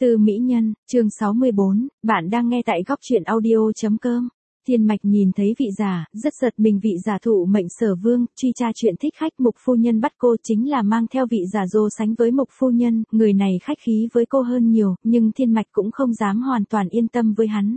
Tư Mỹ Nhân, chương 64, bạn đang nghe tại góc truyện audio.com. Thiên Mạch nhìn thấy vị giả, rất giật mình. Vị giả thụ mệnh Sở Vương, truy tra chuyện thích khách Mục phu nhân bắt cô chính là mang theo vị giả so sánh với Mục phu nhân, người này khách khí với cô hơn nhiều, nhưng Thiên Mạch cũng không dám hoàn toàn yên tâm với hắn.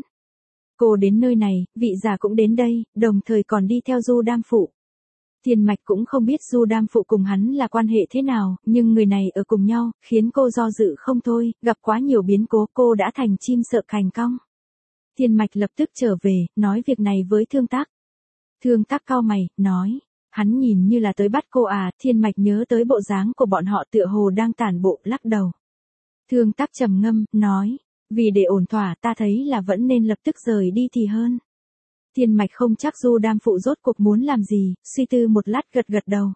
Cô đến nơi này, vị giả cũng đến đây, đồng thời còn đi theo Du Đam Phụ. Thiên Mạch cũng không biết Du Đam Phụ cùng hắn là quan hệ thế nào, nhưng người này ở cùng nhau, khiến cô do dự không thôi, gặp quá nhiều biến cố cô đã thành chim sợ cành cong. Thiên Mạch lập tức trở về, nói việc này với Thương Tác. Thương Tác cau mày, nói, hắn nhìn như là tới bắt cô à. Thiên Mạch nhớ tới bộ dáng của bọn họ tựa hồ đang tản bộ, lắc đầu. Thương Tác trầm ngâm, nói, vì để ổn thỏa ta thấy là vẫn nên lập tức rời đi thì hơn. Thiên Mạch không chắc Du Đam Phụ rốt cuộc muốn làm gì, suy tư một lát gật gật đầu.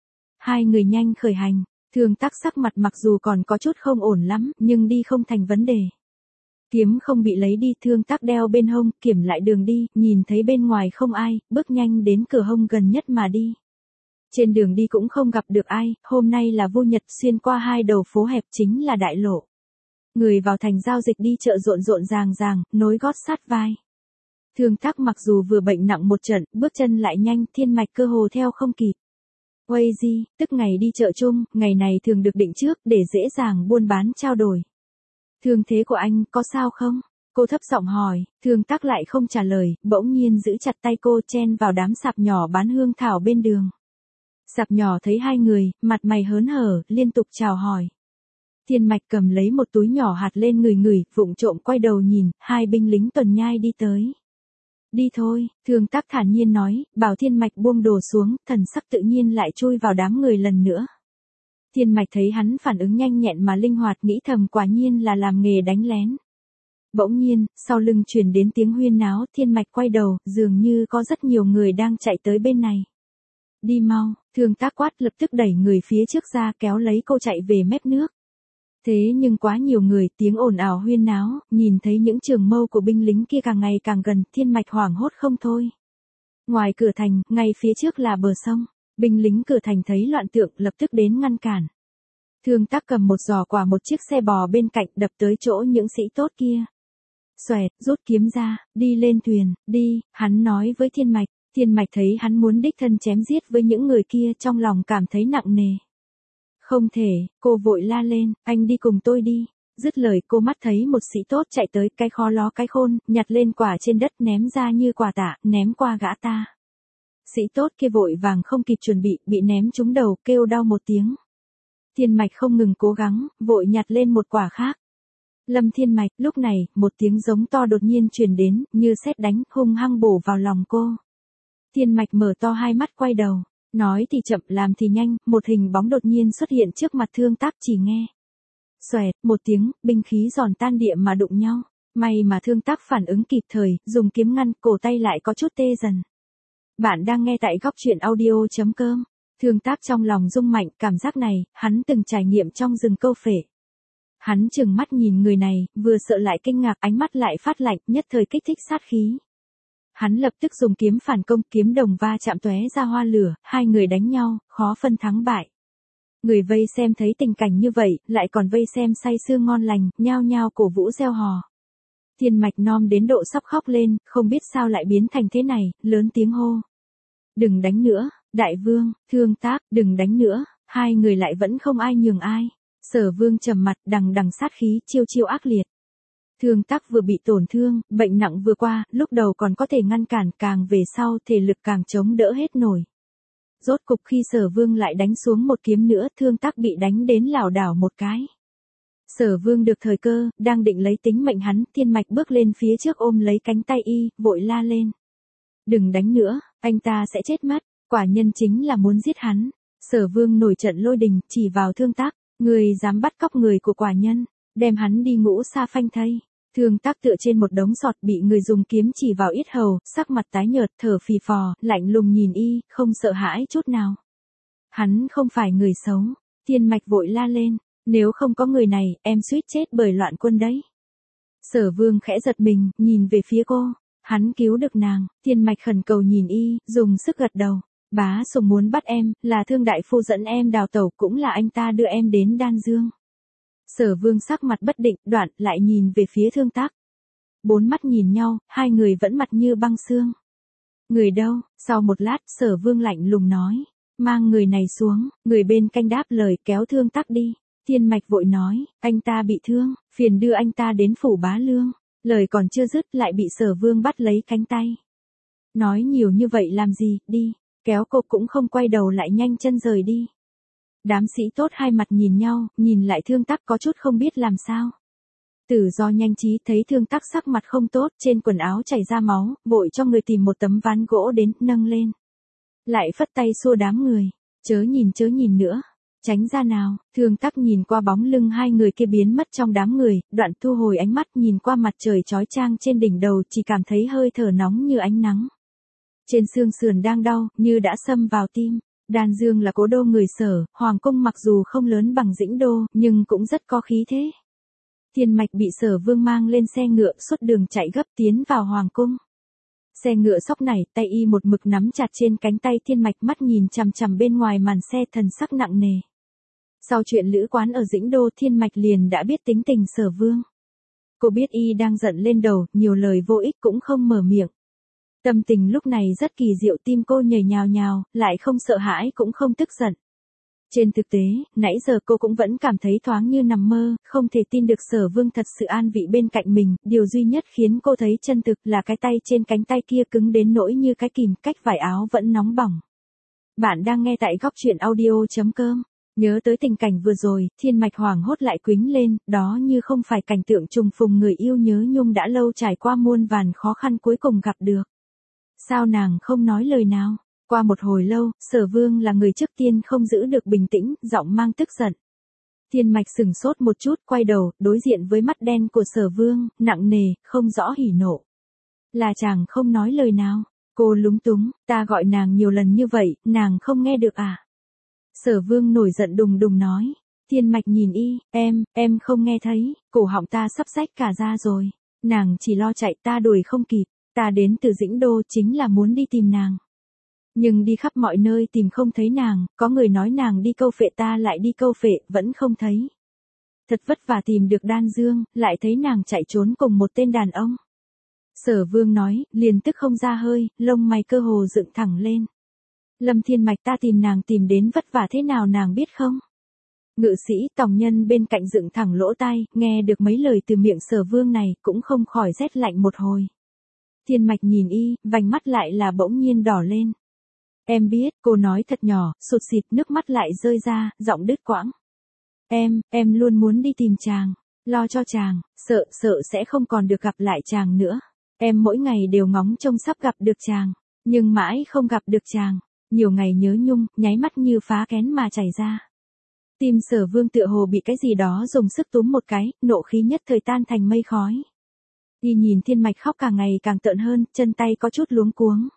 Hai người nhanh khởi hành, Thương Tác sắc mặt mặc dù còn có chút không ổn lắm, nhưng đi không thành vấn đề. Kiếm không bị lấy đi, Thương Tác đeo bên hông, kiểm lại đường đi, nhìn thấy bên ngoài không ai, bước nhanh đến cửa hông gần nhất mà đi. Trên đường đi cũng không gặp được ai, hôm nay là Vu Nhật, xuyên qua hai đầu phố hẹp chính là đại lộ. Người vào thành giao dịch đi chợ rộn rộn ràng ràng, nối gót sát vai. Thương Tác mặc dù vừa bệnh nặng một trận, bước chân lại nhanh, Thiên Mạch cơ hồ theo không kịp. Quay gì, tức ngày đi chợ chung, ngày này thường được định trước để dễ dàng buôn bán trao đổi. Thương thế của anh có sao không? Cô thấp giọng hỏi, Thương Tác lại không trả lời, bỗng nhiên giữ chặt tay cô chen vào đám sạp nhỏ bán hương thảo bên đường. Sạp nhỏ thấy hai người, mặt mày hớn hở, liên tục chào hỏi. Thiên Mạch cầm lấy một túi nhỏ hạt lên ngửi, vụng trộm quay đầu nhìn, hai binh lính tuần nhai đi tới. Đi thôi, Thương Tác thản nhiên nói, bảo Thiên Mạch buông đồ xuống, thần sắc tự nhiên lại chui vào đám người lần nữa. Thiên Mạch thấy hắn phản ứng nhanh nhẹn mà linh hoạt, nghĩ thầm quả nhiên là làm nghề đánh lén. Bỗng nhiên, sau lưng truyền đến tiếng huyên náo, Thiên Mạch quay đầu, dường như có rất nhiều người đang chạy tới bên này. Đi mau, Thương Tác quát, lập tức đẩy người phía trước ra, kéo lấy cô chạy về mép nước. Thế nhưng quá nhiều người, tiếng ồn ào huyên náo, nhìn thấy những trường mâu của binh lính kia càng ngày càng gần, Thiên Mạch hoảng hốt không thôi. Ngoài cửa thành, ngay phía trước là bờ sông, binh lính cửa thành thấy loạn tượng, lập tức đến ngăn cản. Thương Tác cầm một giỏ quả, một chiếc xe bò bên cạnh, đập tới chỗ những sĩ tốt kia. Xoẹt, rút kiếm ra, đi lên thuyền, đi, hắn nói với Thiên Mạch. Thiên Mạch thấy hắn muốn đích thân chém giết với những người kia, trong lòng cảm thấy nặng nề. Không thể, cô vội la lên, anh đi cùng tôi đi. Dứt lời cô mắt thấy một sĩ tốt chạy tới, cái khó ló cái khôn, nhặt lên quả trên đất ném ra như quà tạ, ném qua gã ta. Sĩ tốt kia vội vàng không kịp chuẩn bị ném trúng đầu, kêu đau một tiếng. Thiên Mạch không ngừng cố gắng, vội nhặt lên một quả khác. Lâm Thiên Mạch, lúc này, một tiếng giống to đột nhiên truyền đến, như sét đánh, hung hăng bổ vào lòng cô. Thiên Mạch mở to hai mắt quay đầu. Nói thì chậm, làm thì nhanh, một hình bóng đột nhiên xuất hiện trước mặt Thương Tác, chỉ nghe. Xoẹt, một tiếng, binh khí giòn tan địa mà đụng nhau. May mà Thương Tác phản ứng kịp thời, dùng kiếm ngăn, cổ tay lại có chút tê dần. Bạn đang nghe tại góc truyện audio.com. Thương Tác trong lòng rung mạnh, cảm giác này, hắn từng trải nghiệm trong rừng câu phệ. Hắn trừng mắt nhìn người này, vừa sợ lại kinh ngạc, ánh mắt lại phát lạnh, nhất thời kích thích sát khí. Hắn lập tức dùng kiếm phản công, kiếm đồng va chạm tóe ra hoa lửa, hai người đánh nhau, khó phân thắng bại. Người vây xem thấy tình cảnh như vậy, lại còn vây xem say sưa ngon lành, nhao nhao cổ vũ reo hò. Thiên Mạch nom đến độ sắp khóc lên, không biết sao lại biến thành thế này, lớn tiếng hô. Đừng đánh nữa, Đại Vương, Thương Tác, đừng đánh nữa, hai người lại vẫn không ai nhường ai. Sở Vương trầm mặt, đằng đằng sát khí, chiêu chiêu ác liệt. Thương Tác vừa bị tổn thương, bệnh nặng vừa qua, lúc đầu còn có thể ngăn cản, càng về sau thể lực càng chống đỡ hết nổi. Rốt cục khi Sở Vương lại đánh xuống một kiếm nữa, Thương Tác bị đánh đến lảo đảo một cái. Sở Vương được thời cơ, đang định lấy tính mệnh hắn, Thiên Mạch bước lên phía trước ôm lấy cánh tay y, vội la lên. Đừng đánh nữa, anh ta sẽ chết mất, quả nhân chính là muốn giết hắn. Sở Vương nổi trận lôi đình, chỉ vào Thương Tác, người dám bắt cóc người của quả nhân, đem hắn đi ngũ sa phanh thây. Thương Tác tựa trên một đống sọt bị người dùng kiếm chỉ vào yết hầu, sắc mặt tái nhợt, thở phì phò, lạnh lùng nhìn y, không sợ hãi chút nào. Hắn không phải người xấu. Thiên Mạch vội la lên, nếu không có người này, em suýt chết bởi loạn quân đấy. Sở Vương khẽ giật mình, nhìn về phía cô, hắn cứu được nàng. Thiên Mạch khẩn cầu nhìn y, dùng sức gật đầu. Bá Sùng muốn bắt em, là Thương đại phu dẫn em đào tẩu, cũng là anh ta đưa em đến Đan Dương. Sở Vương sắc mặt bất định, đoạn lại nhìn về phía Thương Tắc. Bốn mắt nhìn nhau, hai người vẫn mặt như băng xương. Người đâu? Sau một lát, Sở Vương lạnh lùng nói. Mang người này xuống, người bên canh đáp lời kéo Thương Tắc đi. Thiên Mạch vội nói, anh ta bị thương, phiền đưa anh ta đến phủ Bá Lương. Lời còn chưa dứt lại bị Sở Vương bắt lấy cánh tay. Nói nhiều như vậy làm gì, đi. Kéo cô cũng không quay đầu lại nhanh chân rời đi. Đám sĩ tốt hai mặt nhìn nhau, nhìn lại Thương Tắc có chút không biết làm sao. Tử Do nhanh trí thấy Thương Tắc sắc mặt không tốt, trên quần áo chảy ra máu, vội cho người tìm một tấm ván gỗ đến, nâng lên. Lại phất tay xua đám người, chớ nhìn nữa, tránh ra nào. Thương Tắc nhìn qua bóng lưng hai người kia biến mất trong đám người, đoạn thu hồi ánh mắt nhìn qua mặt trời chói chang trên đỉnh đầu, chỉ cảm thấy hơi thở nóng như ánh nắng. Trên xương sườn đang đau, như đã xâm vào tim. Đan Dương là cố đô người Sở, hoàng cung mặc dù không lớn bằng Dĩnh Đô, nhưng cũng rất có khí thế. Thiên Mạch bị Sở Vương mang lên xe ngựa suốt đường chạy gấp tiến vào hoàng cung. Xe ngựa sóc này, tay y một mực nắm chặt trên cánh tay Thiên Mạch, mắt nhìn chằm chằm bên ngoài màn xe, thần sắc nặng nề. Sau chuyện lữ quán ở Dĩnh Đô, Thiên Mạch liền đã biết tính tình Sở Vương. Cô biết y đang giận lên đầu, nhiều lời vô ích cũng không mở miệng. Tâm tình lúc này rất kỳ diệu, tim cô nhảy nhào nhào, lại không sợ hãi cũng không tức giận. Trên thực tế, nãy giờ cô cũng vẫn cảm thấy thoáng như nằm mơ, không thể tin được Sở Vương thật sự an vị bên cạnh mình, điều duy nhất khiến cô thấy chân thực là cái tay trên cánh tay kia cứng đến nỗi như cái kìm, cách vải áo vẫn nóng bỏng. Bạn đang nghe tại góc truyện audio.com. Nhớ tới tình cảnh vừa rồi, Thiên Mạch hoảng hốt lại quýnh lên, đó như không phải cảnh tượng trùng phùng người yêu nhớ nhung đã lâu trải qua muôn vàn khó khăn cuối cùng gặp được. Sao nàng không nói lời nào? Qua một hồi lâu, Sở Vương là người trước tiên không giữ được bình tĩnh, giọng mang tức giận. Thiên Mạch sửng sốt một chút, quay đầu, đối diện với mắt đen của Sở Vương, nặng nề, không rõ hỉ nộ. Là chàng không nói lời nào? Cô lúng túng, ta gọi nàng nhiều lần như vậy, nàng không nghe được à? Sở Vương nổi giận đùng đùng nói. Thiên Mạch nhìn y, em không nghe thấy, cổ họng ta sắp rách cả ra rồi. Nàng chỉ lo chạy, ta đuổi không kịp. Ta đến từ Dĩnh Đô chính là muốn đi tìm nàng. Nhưng đi khắp mọi nơi tìm không thấy nàng, có người nói nàng đi câu phệ, ta lại đi câu phệ, vẫn không thấy. Thật vất vả tìm được Đan Dương, lại thấy nàng chạy trốn cùng một tên đàn ông. Sở Vương nói, liền tức không ra hơi, lông mày cơ hồ dựng thẳng lên. Lâm Thiên Mạch, ta tìm nàng tìm đến vất vả thế nào nàng biết không? Ngự sĩ Tòng Nhân bên cạnh dựng thẳng lỗ tai, nghe được mấy lời từ miệng Sở Vương này, cũng không khỏi rét lạnh một hồi. Thiên Mạch nhìn y, vành mắt lại là bỗng nhiên đỏ lên. Em biết, cô nói thật nhỏ, sụt sịt, nước mắt lại rơi ra, giọng đứt quãng. Em luôn muốn đi tìm chàng, lo cho chàng, sợ sẽ không còn được gặp lại chàng nữa. Em mỗi ngày đều ngóng trông sắp gặp được chàng, nhưng mãi không gặp được chàng. Nhiều ngày nhớ nhung, nháy mắt như phá kén mà chảy ra. Tim Sở Vương tựa hồ bị cái gì đó dùng sức túm một cái, nộ khí nhất thời tan thành mây khói. Y nhìn Thiên Mạch khóc càng ngày càng tợn hơn, chân tay có chút luống cuống.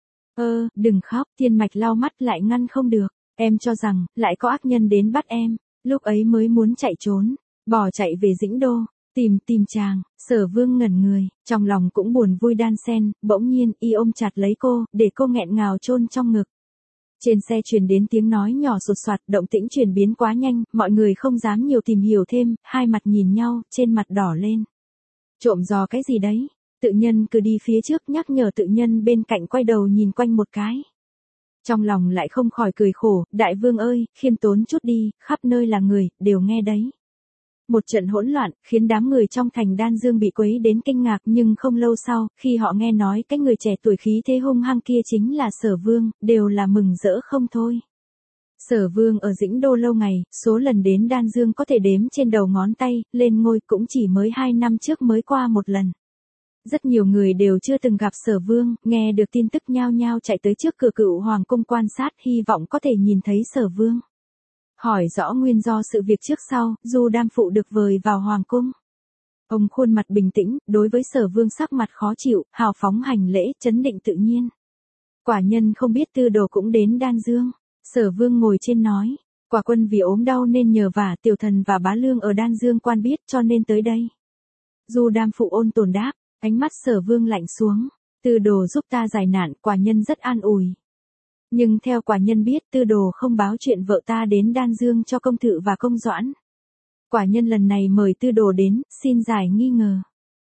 Đừng khóc, Thiên Mạch lau mắt lại ngăn không được. Em cho rằng, lại có ác nhân đến bắt em, lúc ấy mới muốn chạy trốn, bỏ chạy về Dĩnh Đô, tìm chàng. Sở Vương ngẩn người, trong lòng cũng buồn vui đan xen, bỗng nhiên, y ôm chặt lấy cô, để cô nghẹn ngào chôn trong ngực. Trên xe truyền đến tiếng nói nhỏ sột soạt, động tĩnh chuyển biến quá nhanh, mọi người không dám nhiều tìm hiểu thêm, hai mặt nhìn nhau, trên mặt đỏ lên. Trộm giò cái gì đấy? Tự nhân cứ đi phía trước, nhắc nhở tự nhân bên cạnh quay đầu nhìn quanh một cái. Trong lòng lại không khỏi cười khổ, đại vương ơi, khiêm tốn chút đi, khắp nơi là người, đều nghe đấy. Một trận hỗn loạn, khiến đám người trong thành Đan Dương bị quấy đến kinh ngạc, nhưng không lâu sau, khi họ nghe nói cái người trẻ tuổi khí thế hung hăng kia chính là Sở Vương, đều là mừng rỡ không thôi. Sở Vương ở Dĩnh Đô lâu ngày, số lần đến Đan Dương có thể đếm trên đầu ngón tay, lên ngôi cũng chỉ mới 2 năm trước mới qua một lần. Rất nhiều người đều chưa từng gặp Sở Vương, nghe được tin tức nhao nhao chạy tới trước cửa Cựu Hoàng cung quan sát, hy vọng có thể nhìn thấy Sở Vương. Hỏi rõ nguyên do sự việc trước sau, Du Đam Phụ được vời vào Hoàng cung. Ông khuôn mặt bình tĩnh, đối với Sở Vương sắc mặt khó chịu, hào phóng hành lễ, trấn định tự nhiên. Quả nhân không biết Tư Đồ cũng đến Đan Dương. Sở Vương ngồi trên nói, quả quân vì ốm đau nên nhờ vả Tiểu Thần và Bá Lương ở Đan Dương quan biết cho nên tới đây. Du Đam Phụ ôn tồn đáp, ánh mắt Sở Vương lạnh xuống. Tư Đồ giúp ta giải nạn, quả nhân rất an ủi. Nhưng theo quả nhân biết, Tư Đồ không báo chuyện vợ ta đến Đan Dương cho công thự và công doãn. Quả nhân lần này mời Tư Đồ đến, xin giải nghi ngờ.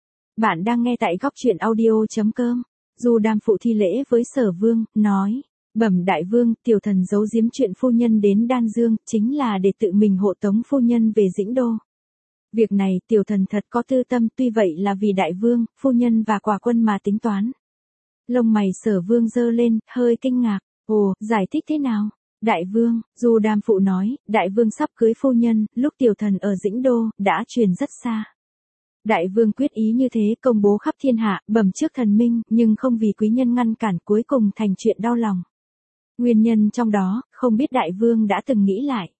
Bạn đang nghe tại góc truyện audio.com. Du Đam Phụ thi lễ với Sở Vương, nói: Bẩm đại vương, tiểu thần giấu giếm chuyện phu nhân đến Đan Dương, chính là để tự mình hộ tống phu nhân về Dĩnh Đô. Việc này tiểu thần thật có tư tâm, tuy vậy là vì đại vương, phu nhân và quả quân mà tính toán. Lông mày Sở Vương giơ lên, hơi kinh ngạc. Ồ, giải thích thế nào? Đại vương, Du Đam Phụ nói, đại vương sắp cưới phu nhân, lúc tiểu thần ở Dĩnh Đô, đã truyền rất xa. Đại vương quyết ý như thế, công bố khắp thiên hạ, bẩm trước thần minh, nhưng không vì quý nhân ngăn cản, cuối cùng thành chuyện đau lòng. Nguyên nhân trong đó, không biết đại vương đã từng nghĩ lại.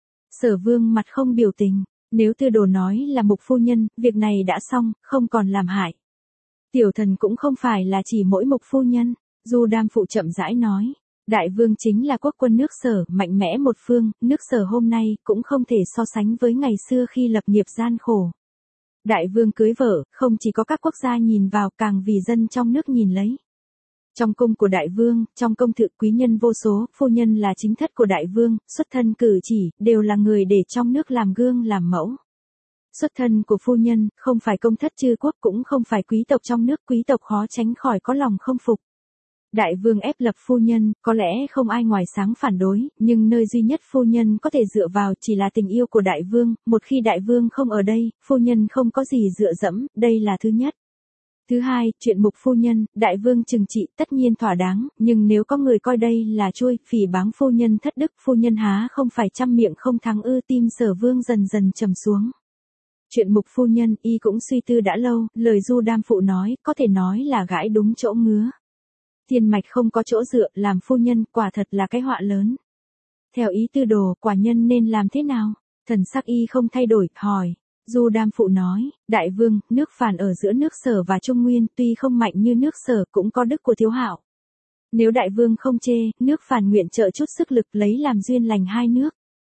Sở Vương mặt không biểu tình, nếu Tư Đồ nói là Mục phu nhân, việc này đã xong, không còn làm hại. Tiểu thần cũng không phải là chỉ mỗi Mục phu nhân, Du Đam Phụ chậm rãi nói. Đại vương chính là quốc quân nước Sở, mạnh mẽ một phương, nước Sở hôm nay cũng không thể so sánh với ngày xưa khi lập nghiệp gian khổ. Đại vương cưới vợ, không chỉ có các quốc gia nhìn vào, càng vì dân trong nước nhìn lấy. Trong cung của đại vương, trong công thự quý nhân vô số, phu nhân là chính thất của đại vương, xuất thân cử chỉ, đều là người để trong nước làm gương làm mẫu. Xuất thân của phu nhân, không phải công thất chư quốc cũng không phải quý tộc trong nước, quý tộc khó tránh khỏi có lòng không phục. Đại vương ép lập phu nhân, có lẽ không ai ngoài sáng phản đối, nhưng nơi duy nhất phu nhân có thể dựa vào chỉ là tình yêu của đại vương, một khi đại vương không ở đây, phu nhân không có gì dựa dẫm, đây là thứ nhất. Thứ hai, chuyện Mục phu nhân, đại vương trừng trị tất nhiên thỏa đáng, nhưng nếu có người coi đây là trôi, phỉ báng phu nhân thất đức, phu nhân há không phải trăm miệng không thắng ư? Tim Sở Vương dần dần trầm xuống. Chuyện Mục phu nhân, y cũng suy tư đã lâu, lời Du Đam Phụ nói, có thể nói là gãi đúng chỗ ngứa. Thiên mạch không có chỗ dựa, làm phu nhân, quả thật là cái họa lớn. Theo ý Tư Đồ, quả nhân nên làm thế nào? Thần sắc y không thay đổi, hỏi. Du Đam Phụ nói, đại vương, nước Phàn ở giữa nước Sở và Trung Nguyên, tuy không mạnh như nước Sở cũng có đức của Thiếu Hạo. Nếu đại vương không chê, nước Phàn nguyện trợ chút sức lực lấy làm duyên lành hai nước.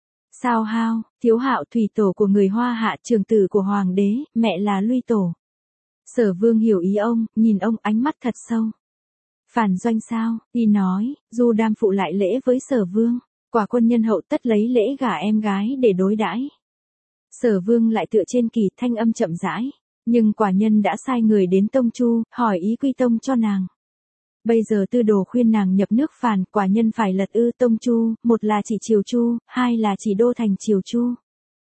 Sao hao, Thiếu Hạo thủy tổ của người Hoa Hạ, trường tử của hoàng đế, mẹ là Luy tổ. Sở Vương hiểu ý ông, nhìn ông ánh mắt thật sâu. Phản doanh sao? Y nói, Du Đam Phụ lại lễ với Sở Vương, quả quân nhân hậu tất lấy lễ gả em gái để đối đãi. Sở Vương lại tựa trên kỳ, thanh âm chậm rãi, nhưng quả nhân đã sai người đến Tông Chu, hỏi ý quy tông cho nàng. Bây giờ Tư Đồ khuyên nàng nhập nước Phàn, quả nhân phải lật ư? Tông Chu, một là chỉ Triều Chu, hai là chỉ đô thành Triều Chu.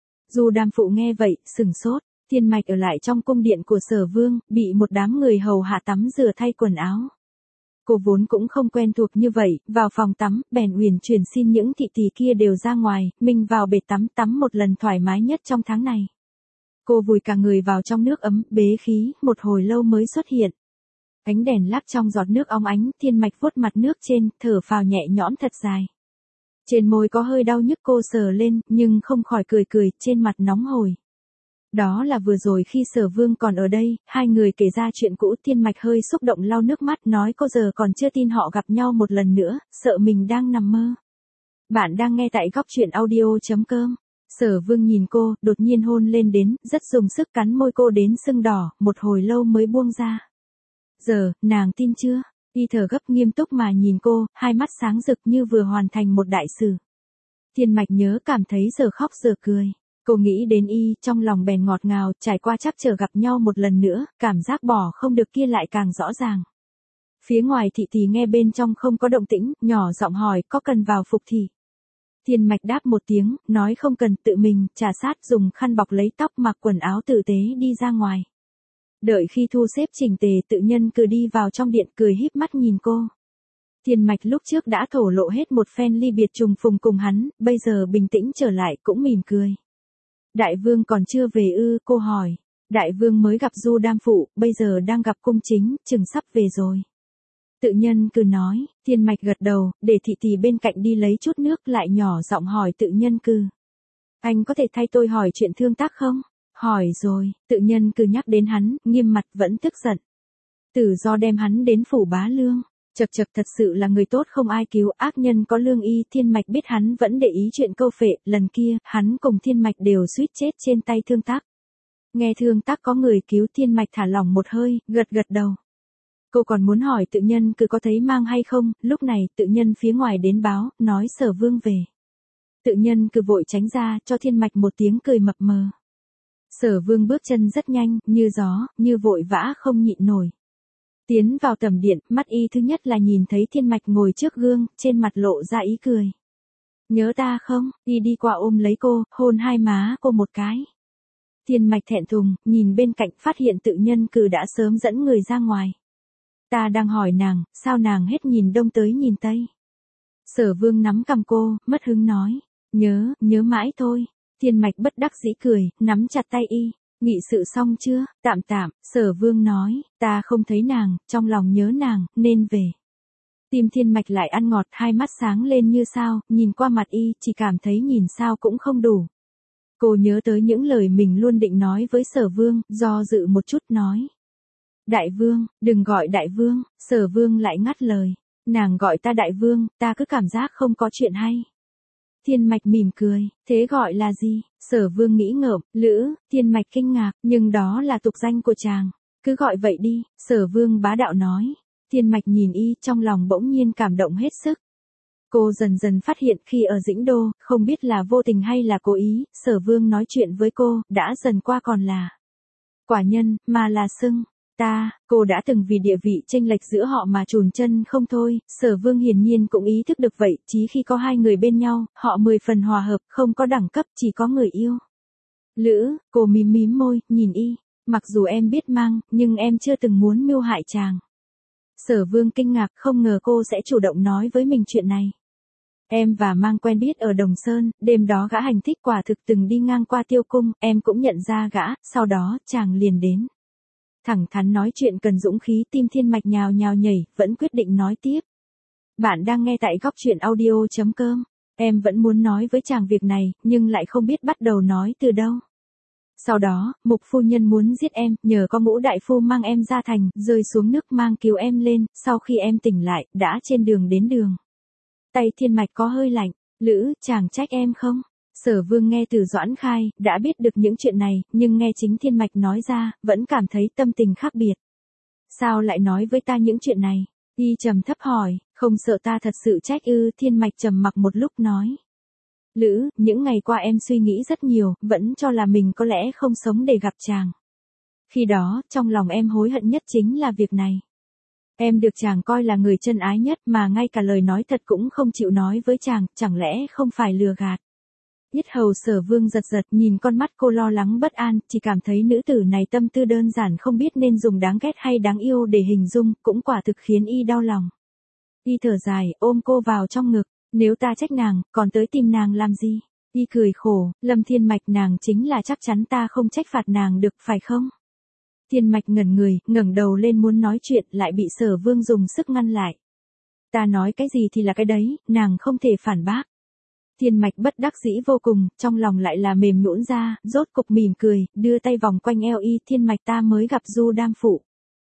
Du Đam Phụ nghe vậy, sừng sốt. Thiên mạch ở lại trong cung điện của Sở Vương, bị một đám người hầu hạ tắm rửa thay quần áo. Cô vốn cũng không quen thuộc như vậy, vào phòng tắm, bèn uyển chuyển xin những thị tỳ kia đều ra ngoài, mình vào bể tắm một lần thoải mái nhất trong tháng này. Cô vùi cả người vào trong nước ấm, bế khí, một hồi lâu mới xuất hiện. Ánh đèn lắp trong giọt nước óng ánh, thiên mạch vuốt mặt nước trên, thở phào nhẹ nhõm thật dài. Trên môi có hơi đau nhức, cô sờ lên, nhưng không khỏi cười, trên mặt nóng hổi. Đó là vừa rồi khi Sở Vương còn ở đây, hai người kể ra chuyện cũ. Thiên mạch hơi xúc động lau nước mắt, nói cô giờ còn chưa tin họ gặp nhau một lần nữa, sợ mình đang nằm mơ. Bạn đang nghe tại góc truyện audio.com. Sở Vương nhìn cô, đột nhiên hôn lên đến, rất dùng sức cắn môi cô đến sưng đỏ, một hồi lâu mới buông ra. Giờ, nàng tin chưa? Y thở gấp nghiêm túc mà nhìn cô, hai mắt sáng rực như vừa hoàn thành một đại sự. Thiên mạch nhớ cảm thấy giờ khóc giờ cười. Cô nghĩ đến y, trong lòng bèn ngọt ngào, trải qua chắc chờ gặp nhau một lần nữa, cảm giác bỏ không được kia lại càng rõ ràng. Phía ngoài thị tỳ nghe bên trong không có động tĩnh, nhỏ giọng hỏi, có cần vào phục thị? Thiên mạch đáp một tiếng, nói không cần, tự mình, trà sát, dùng khăn bọc lấy tóc, mặc quần áo tử tế đi ra ngoài. Đợi khi thu xếp chỉnh tề, tự nhân cứ đi vào trong điện, cười híp mắt nhìn cô. Thiên mạch lúc trước đã thổ lộ hết một phen ly biệt trùng phùng cùng hắn, bây giờ bình tĩnh trở lại, cũng mỉm cười. Đại vương còn chưa về ư? Cô hỏi. Đại vương mới gặp Du Đam Phụ, bây giờ đang gặp cung chính, chừng sắp về rồi. Tự nhân cứ nói. Thiên mạch gật đầu, để thị tỳ bên cạnh đi lấy chút nước, lại nhỏ giọng hỏi tự nhân cư. Anh có thể thay tôi hỏi chuyện thương tác không? Hỏi rồi. Tự nhân cứ nhắc đến hắn, nghiêm mặt vẫn tức giận. Tử do đem hắn đến phủ Bá Lương. Chật thật sự là người tốt không ai cứu, ác nhân có lương y. Thiên mạch biết hắn vẫn để ý chuyện câu phệ, lần kia, hắn cùng thiên mạch đều suýt chết trên tay thương tác. Nghe thương tác có người cứu, thiên mạch thả lỏng một hơi, gật đầu. Cô còn muốn hỏi tự nhân cứ có thấy mang hay không, lúc này, tự nhân phía ngoài đến báo, nói Sở Vương về. Tự nhân cứ vội tránh ra, cho thiên mạch một tiếng cười mập mờ. Sở Vương bước chân rất nhanh, như gió, như vội vã không nhịn nổi. Tiến vào tầm điện, mắt y thứ nhất là nhìn thấy Thiên Mạch ngồi trước gương, trên mặt lộ ra ý cười. Nhớ ta không? Y đi qua ôm lấy cô, hôn hai má cô một cái. Thiên Mạch thẹn thùng, nhìn bên cạnh phát hiện tự nhân cử đã sớm dẫn người ra ngoài. Ta đang hỏi nàng, sao nàng hết nhìn đông tới nhìn tây? Sở Vương nắm cằm cô, mất hứng nói. Nhớ mãi thôi. Thiên Mạch bất đắc dĩ cười, nắm chặt tay y. Nghị sự xong chưa? Tạm, Sở Vương nói, ta không thấy nàng, trong lòng nhớ nàng, nên về. Tim Thiên Mạch lại ăn ngọt, hai mắt sáng lên như sao, nhìn qua mặt y, chỉ cảm thấy nhìn sao cũng không đủ. Cô nhớ tới những lời mình luôn định nói với Sở Vương, do dự một chút nói. Đại Vương, đừng gọi Đại Vương, Sở Vương lại ngắt lời. Nàng gọi ta Đại Vương, ta cứ cảm giác không có chuyện hay. Thiên Mạch mỉm cười, thế gọi là gì? Sở Vương nghĩ ngợm, Lữ. Thiên Mạch kinh ngạc, nhưng đó là tục danh của chàng. Cứ gọi vậy đi, Sở Vương bá đạo nói. Thiên Mạch nhìn y, trong lòng bỗng nhiên cảm động hết sức. Cô dần dần phát hiện khi ở Dĩnh Đô, không biết là vô tình hay là cố ý, Sở Vương nói chuyện với cô, đã dần qua còn là quả nhân, mà là xưng. Cô đã từng vì địa vị chênh lệch giữa họ mà chùn chân không thôi, Sở Vương hiển nhiên cũng ý thức được vậy, chí khi có hai người bên nhau, họ 10 phần hòa hợp, không có đẳng cấp, chỉ có người yêu. Lữ, cô mím môi, nhìn y, mặc dù em biết mang, nhưng em chưa từng muốn mưu hại chàng. Sở Vương kinh ngạc, không ngờ cô sẽ chủ động nói với mình chuyện này. Em và Mang quen biết ở Đồng Sơn, đêm đó gã hành thích quả thực từng đi ngang qua Tiêu Cung, em cũng nhận ra gã, sau đó chàng liền đến. Thẳng thắn nói chuyện cần dũng khí, tim Thiên Mạch nhào nhảy, vẫn quyết định nói tiếp. Bạn đang nghe tại góc truyện audio.com. Em vẫn muốn nói với chàng việc này, nhưng lại không biết bắt đầu nói từ đâu. Sau đó, Mục phu nhân muốn giết em, nhờ có Ngũ đại phu mang em ra thành, rơi xuống nước mang cứu em lên, sau khi em tỉnh lại, đã trên đường đến đường. Tay Thiên Mạch có hơi lạnh, Lữ, chàng trách em không? Sở Vương nghe từ Doãn Khai, đã biết được những chuyện này, nhưng nghe chính Thiên Mạch nói ra, vẫn cảm thấy tâm tình khác biệt. Sao lại nói với ta những chuyện này? Y trầm thấp hỏi, không sợ ta thật sự trách ư? Thiên Mạch trầm mặc một lúc nói. Lữ, những ngày qua em suy nghĩ rất nhiều, vẫn cho là mình có lẽ không sống để gặp chàng. Khi đó, trong lòng em hối hận nhất chính là việc này. Em được chàng coi là người chân ái nhất mà ngay cả lời nói thật cũng không chịu nói với chàng, chẳng lẽ không phải lừa gạt. Yết hầu Sở Vương giật nhìn con mắt cô lo lắng bất an, chỉ cảm thấy nữ tử này tâm tư đơn giản không biết nên dùng đáng ghét hay đáng yêu để hình dung, cũng quả thực khiến y đau lòng. Y thở dài, ôm cô vào trong ngực, nếu ta trách nàng, còn tới tìm nàng làm gì? Y cười khổ, Lâm Thiên Mạch nàng chính là chắc chắn ta không trách phạt nàng được phải không? Thiên Mạch ngẩn người, ngẩng đầu lên muốn nói chuyện, lại bị Sở Vương dùng sức ngăn lại. Ta nói cái gì thì là cái đấy, nàng không thể phản bác. Thiên Mạch bất đắc dĩ vô cùng, trong lòng lại là mềm nhũn ra, rốt cục mỉm cười, đưa tay vòng quanh eo y. Thiên Mạch, ta mới gặp Du Đam Phụ.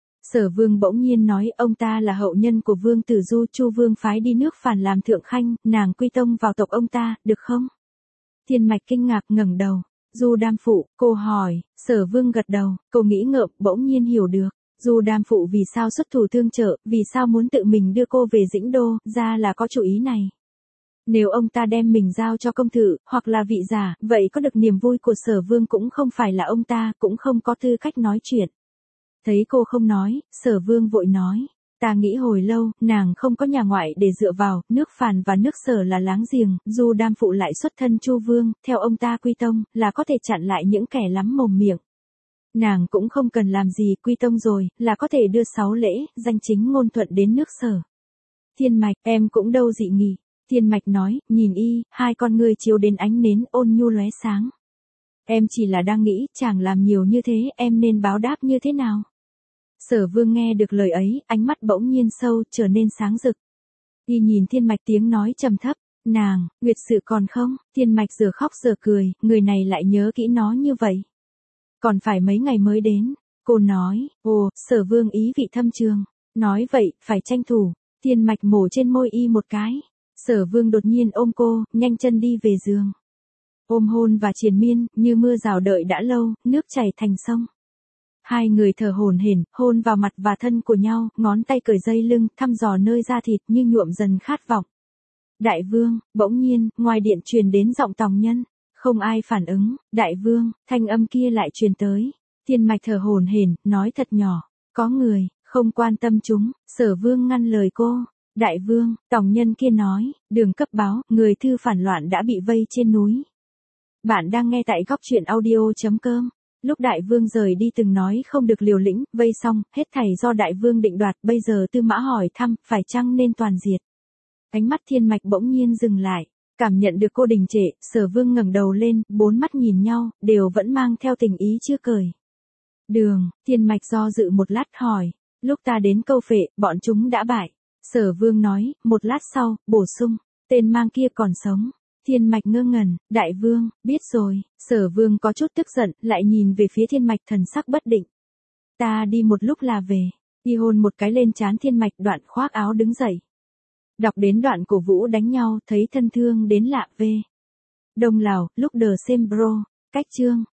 Sở Vương bỗng nhiên nói, ông ta là hậu nhân của Vương Tử Du, Chu Vương phái đi nước Phàn làm thượng khanh, nàng quy tông vào tộc ông ta, được không? Thiên Mạch kinh ngạc ngẩng đầu. Du Đam Phụ, cô hỏi. Sở Vương gật đầu, cô nghĩ ngợm, bỗng nhiên hiểu được. Du Đam Phụ vì sao xuất thủ tương trợ, vì sao muốn tự mình đưa cô về Dĩnh Đô, ra là có chủ ý này. Nếu ông ta đem mình giao cho công tử, hoặc là vị giả, vậy có được niềm vui của Sở Vương cũng không phải là ông ta, cũng không có tư cách nói chuyện. Thấy cô không nói, Sở Vương vội nói. Ta nghĩ hồi lâu, nàng không có nhà ngoại để dựa vào, nước Phàn và nước Sở là láng giềng, Du Đam Phụ lại xuất thân Chu Vương, theo ông ta quy tông, là có thể chặn lại những kẻ lắm mồm miệng. Nàng cũng không cần làm gì, quy tông rồi, là có thể đưa 6 lễ, danh chính ngôn thuận đến nước Sở. Thiên Mạch, em cũng đâu dị nghị. Thiên Mạch nói, nhìn y, hai con ngươi chiếu đến ánh nến ôn nhu lóe sáng. Em chỉ là đang nghĩ, chàng làm nhiều như thế, em nên báo đáp như thế nào? Sở Vương nghe được lời ấy, ánh mắt bỗng nhiên sâu, trở nên sáng rực. Y nhìn Thiên Mạch, tiếng nói trầm thấp, nàng, nguyệt sự còn không? Thiên Mạch giờ khóc giờ cười, người này lại nhớ kỹ nó như vậy. Còn phải mấy ngày mới đến. Cô nói, ồ, Sở Vương ý vị thâm trường. Nói vậy, phải tranh thủ. Thiên Mạch mổ trên môi y một cái. Sở Vương đột nhiên ôm cô, nhanh chân đi về giường. Ôm hôn và triền miên, như mưa rào đợi đã lâu, nước chảy thành sông. Hai người thở hổn hển, hôn vào mặt và thân của nhau, ngón tay cởi dây lưng, thăm dò nơi da thịt như nhuộm dần khát vọng. Đại Vương, bỗng nhiên, ngoài điện truyền đến giọng Tòng Nhân. Không ai phản ứng, đại vương, thanh âm kia lại truyền tới. Thiên Mạch thở hổn hển, nói thật nhỏ, có người, không quan tâm chúng, Sở Vương ngăn lời cô. Đại vương, tòng nhân kia nói, đường cấp báo, người thư phản loạn đã bị vây trên núi. Bạn đang nghe tại góc truyện audio.com. Lúc đại vương rời đi từng nói không được liều lĩnh, vây xong, hết thảy do đại vương định đoạt, bây giờ Tư Mã hỏi thăm, phải chăng nên toàn diệt. Ánh mắt Thiên Mạch bỗng nhiên dừng lại, cảm nhận được cô đình trệ, Sở Vương ngẩng đầu lên, bốn mắt nhìn nhau, đều vẫn mang theo tình ý chưa cởi. Đường, Thiên Mạch do dự một lát hỏi, lúc ta đến Câu Phệ, bọn chúng đã bại. Sở Vương nói, một lát sau, bổ sung, tên mang kia còn sống. Thiên Mạch ngơ ngẩn, đại vương, biết rồi. Sở Vương có chút tức giận, lại nhìn về phía Thiên Mạch thần sắc bất định. Ta đi một lúc là về. Y hôn một cái lên trán Thiên Mạch, đoạn khoác áo đứng dậy. Đọc đến đoạn cổ vũ đánh nhau, thấy thân thương đến lạ về. Đông Lào, lúc đờ xem bro, cách chương.